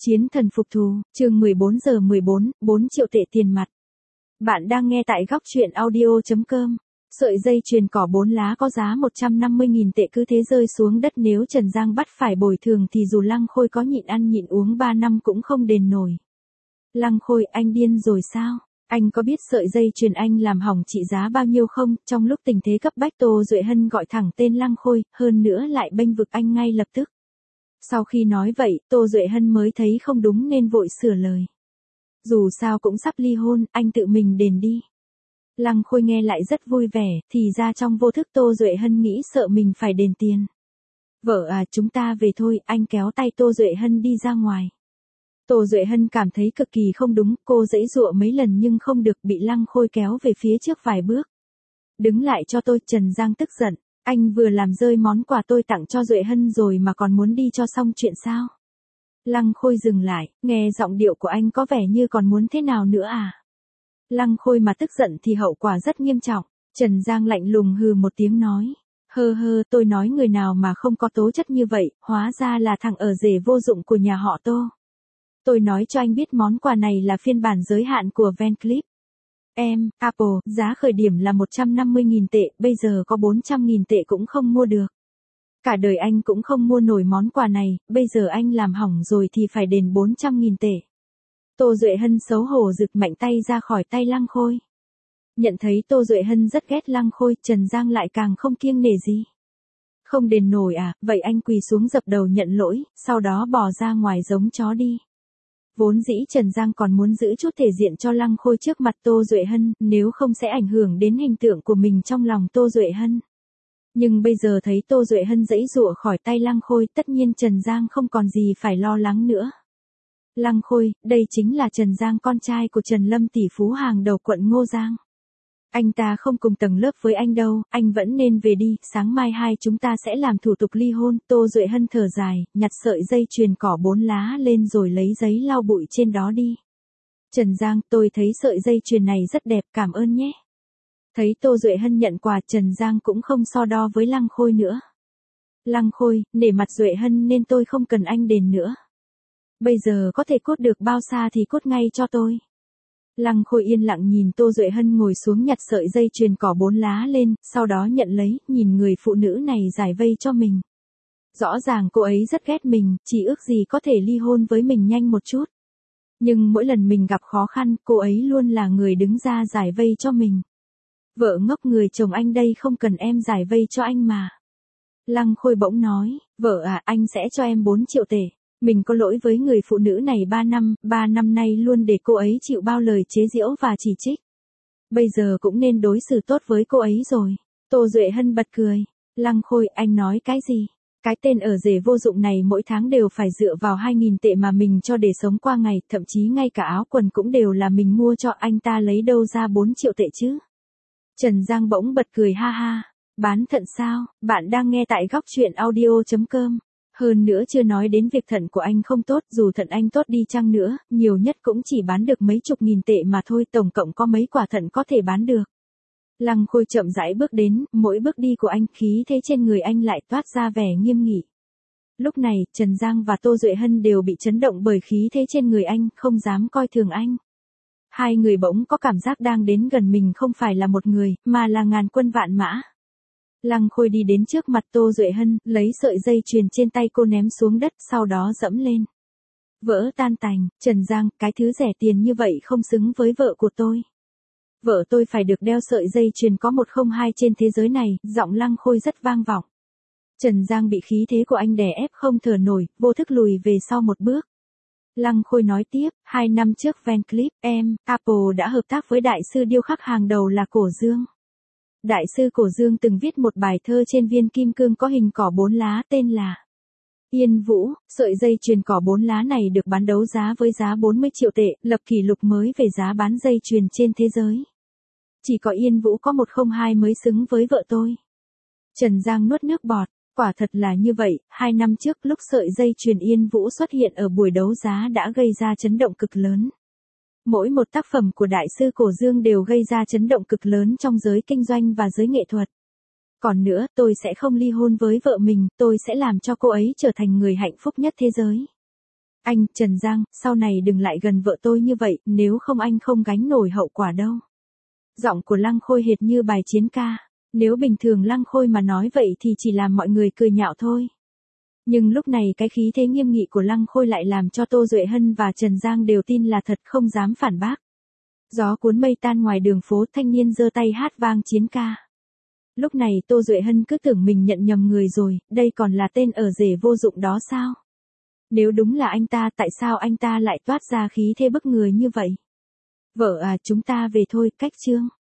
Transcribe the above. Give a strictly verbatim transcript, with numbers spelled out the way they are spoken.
Chiến thần phục thù, chương mười bốn giờ mười bốn, bốn triệu tệ tiền mặt. Bạn đang nghe tại góc truyện audio chấm com. Sợi dây chuyền cỏ bốn lá có giá một trăm năm mươi nghìn tệ cứ thế rơi xuống đất, nếu Trần Giang bắt phải bồi thường thì dù Lăng Khôi có nhịn ăn nhịn uống ba năm cũng không đền nổi. Lăng Khôi, anh điên rồi sao? Anh có biết sợi dây chuyền anh làm hỏng trị giá bao nhiêu không? Trong lúc tình thế cấp bách, Tô Duệ Hân gọi thẳng tên Lăng Khôi, hơn nữa lại bênh vực anh ngay lập tức. Sau khi nói vậy, Tô Duệ Hân mới thấy không đúng nên vội sửa lời. Dù sao cũng sắp ly hôn, anh tự mình đền đi. Lăng Khôi nghe lại rất vui vẻ, thì ra trong vô thức Tô Duệ Hân nghĩ sợ mình phải đền tiền. Vợ à, chúng ta về thôi, anh kéo tay Tô Duệ Hân đi ra ngoài. Tô Duệ Hân cảm thấy cực kỳ không đúng, cô giãy giụa mấy lần nhưng không được, bị Lăng Khôi kéo về phía trước vài bước. Đứng lại cho tôi, Trần Giang tức giận. Anh vừa làm rơi món quà tôi tặng cho Duệ Hân rồi mà còn muốn đi cho xong chuyện sao? Lăng Khôi dừng lại, nghe giọng điệu của anh có vẻ như còn muốn thế nào nữa à? Lăng Khôi mà tức giận thì hậu quả rất nghiêm trọng. Trần Giang lạnh lùng hừ một tiếng nói. Hơ hơ, tôi nói người nào mà không có tố chất như vậy, hóa ra là thằng ở rể vô dụng của nhà họ Tô. Tôi nói cho anh biết món quà này là phiên bản giới hạn của Van Cleef. Em, Apple, giá khởi điểm là một trăm năm mươi nghìn tệ, bây giờ có bốn trăm nghìn tệ cũng không mua được. Cả đời anh cũng không mua nổi món quà này, bây giờ anh làm hỏng rồi thì phải đền bốn trăm nghìn tệ. Tô Duệ Hân xấu hổ giựt mạnh tay ra khỏi tay Lăng Khôi. Nhận thấy Tô Duệ Hân rất ghét Lăng Khôi, Trần Giang lại càng không kiêng nể gì. Không đền nổi à, vậy anh quỳ xuống dập đầu nhận lỗi, sau đó bỏ ra ngoài giống chó đi. Vốn dĩ Trần Giang còn muốn giữ chút thể diện cho Lăng Khôi trước mặt Tô Duệ Hân, nếu không sẽ ảnh hưởng đến hình tượng của mình trong lòng Tô Duệ Hân. Nhưng bây giờ thấy Tô Duệ Hân giãy giụa khỏi tay Lăng Khôi, tất nhiên Trần Giang không còn gì phải lo lắng nữa. Lăng Khôi, đây chính là Trần Giang, con trai của Trần Lâm tỷ phú hàng đầu quận Ngô Giang. Anh ta không cùng tầng lớp với anh đâu, anh vẫn nên về đi, sáng mai hai chúng ta sẽ làm thủ tục ly hôn. Tô Duệ Hân thở dài, nhặt sợi dây chuyền cỏ bốn lá lên rồi lấy giấy lau bụi trên đó đi. Trần Giang, tôi thấy sợi dây chuyền này rất đẹp, cảm ơn nhé. Thấy Tô Duệ Hân nhận quà, Trần Giang cũng không so đo với Lăng Khôi nữa. Lăng Khôi, nể mặt Duệ Hân nên tôi không cần anh đền nữa. Bây giờ có thể cốt được bao xa thì cốt ngay cho tôi. Lăng Khôi yên lặng nhìn Tô Duệ Hân ngồi xuống nhặt sợi dây chuyền cỏ bốn lá lên, sau đó nhận lấy, nhìn người phụ nữ này giải vây cho mình. Rõ ràng cô ấy rất ghét mình, chỉ ước gì có thể ly hôn với mình nhanh một chút. Nhưng mỗi lần mình gặp khó khăn, cô ấy luôn là người đứng ra giải vây cho mình. Vợ ngốc, người chồng anh đây không cần em giải vây cho anh mà. Lăng Khôi bỗng nói, vợ à, anh sẽ cho em bốn triệu tệ. Mình có lỗi với người phụ nữ này ba năm, ba năm nay luôn để cô ấy chịu bao lời chế giễu và chỉ trích. Bây giờ cũng nên đối xử tốt với cô ấy rồi. Tô Duệ Hân bật cười. Lăng Khôi, anh nói cái gì? Cái tên ở rể vô dụng này mỗi tháng đều phải dựa vào hai nghìn tệ mà mình cho để sống qua ngày, thậm chí ngay cả áo quần cũng đều là mình mua cho, anh ta lấy đâu ra bốn triệu tệ chứ? Trần Giang bỗng bật cười ha ha. Bán thận sao? Bạn đang nghe tại góc truyện audio chấm com. Hơn nữa chưa nói đến việc thận của anh không tốt, dù thận anh tốt đi chăng nữa, nhiều nhất cũng chỉ bán được mấy chục nghìn tệ mà thôi, tổng cộng có mấy quả thận có thể bán được. Lăng Khôi chậm rãi bước đến, mỗi bước đi của anh, khí thế trên người anh lại toát ra vẻ nghiêm nghị. Lúc này, Trần Giang và Tô Duệ Hân đều bị chấn động bởi khí thế trên người anh, không dám coi thường anh. Hai người bỗng có cảm giác đang đến gần mình không phải là một người, mà là ngàn quân vạn mã. Lăng Khôi đi đến trước mặt Tô Duệ Hân, lấy sợi dây chuyền trên tay cô ném xuống đất, sau đó dẫm lên. Vỡ tan tành, Trần Giang, cái thứ rẻ tiền như vậy không xứng với vợ của tôi. Vợ tôi phải được đeo sợi dây chuyền có một không hai trên thế giới này, giọng Lăng Khôi rất vang vọng. Trần Giang bị khí thế của anh đè ép không thở nổi, vô thức lùi về sau một bước. Lăng Khôi nói tiếp, hai năm trước Van Cleef, em, Apple đã hợp tác với đại sư điêu khắc hàng đầu là Cổ Dương. Đại sư Cổ Dương từng viết một bài thơ trên viên kim cương có hình cỏ bốn lá tên là Yên Vũ. Sợi dây chuyền cỏ bốn lá này được bán đấu giá với giá bốn mươi triệu tệ, lập kỷ lục mới về giá bán dây chuyền trên thế giới. Chỉ có Yên Vũ có một không hai mới xứng với vợ tôi. Trần Giang nuốt nước bọt, quả thật là như vậy, hai năm trước lúc sợi dây chuyền Yên Vũ xuất hiện ở buổi đấu giá đã gây ra chấn động cực lớn. Mỗi một tác phẩm của đại sư Cổ Dương đều gây ra chấn động cực lớn trong giới kinh doanh và giới nghệ thuật. Còn nữa, tôi sẽ không ly hôn với vợ mình, tôi sẽ làm cho cô ấy trở thành người hạnh phúc nhất thế giới. Anh, Trần Giang, sau này đừng lại gần vợ tôi như vậy, nếu không anh không gánh nổi hậu quả đâu. Giọng của Lăng Khôi hệt như bài chiến ca. Nếu bình thường Lăng Khôi mà nói vậy thì chỉ làm mọi người cười nhạo thôi. Nhưng lúc này cái khí thế nghiêm nghị của Lăng Khôi lại làm cho Tô Duệ Hân và Trần Giang đều tin là thật, không dám phản bác. Gió cuốn mây tan ngoài đường phố, thanh niên giơ tay hát vang chiến ca. Lúc này Tô Duệ Hân cứ tưởng mình nhận nhầm người rồi, đây còn là tên ở rể vô dụng đó sao? Nếu đúng là anh ta, tại sao anh ta lại toát ra khí thế bức người như vậy? Vợ à, chúng ta về thôi, cách chương.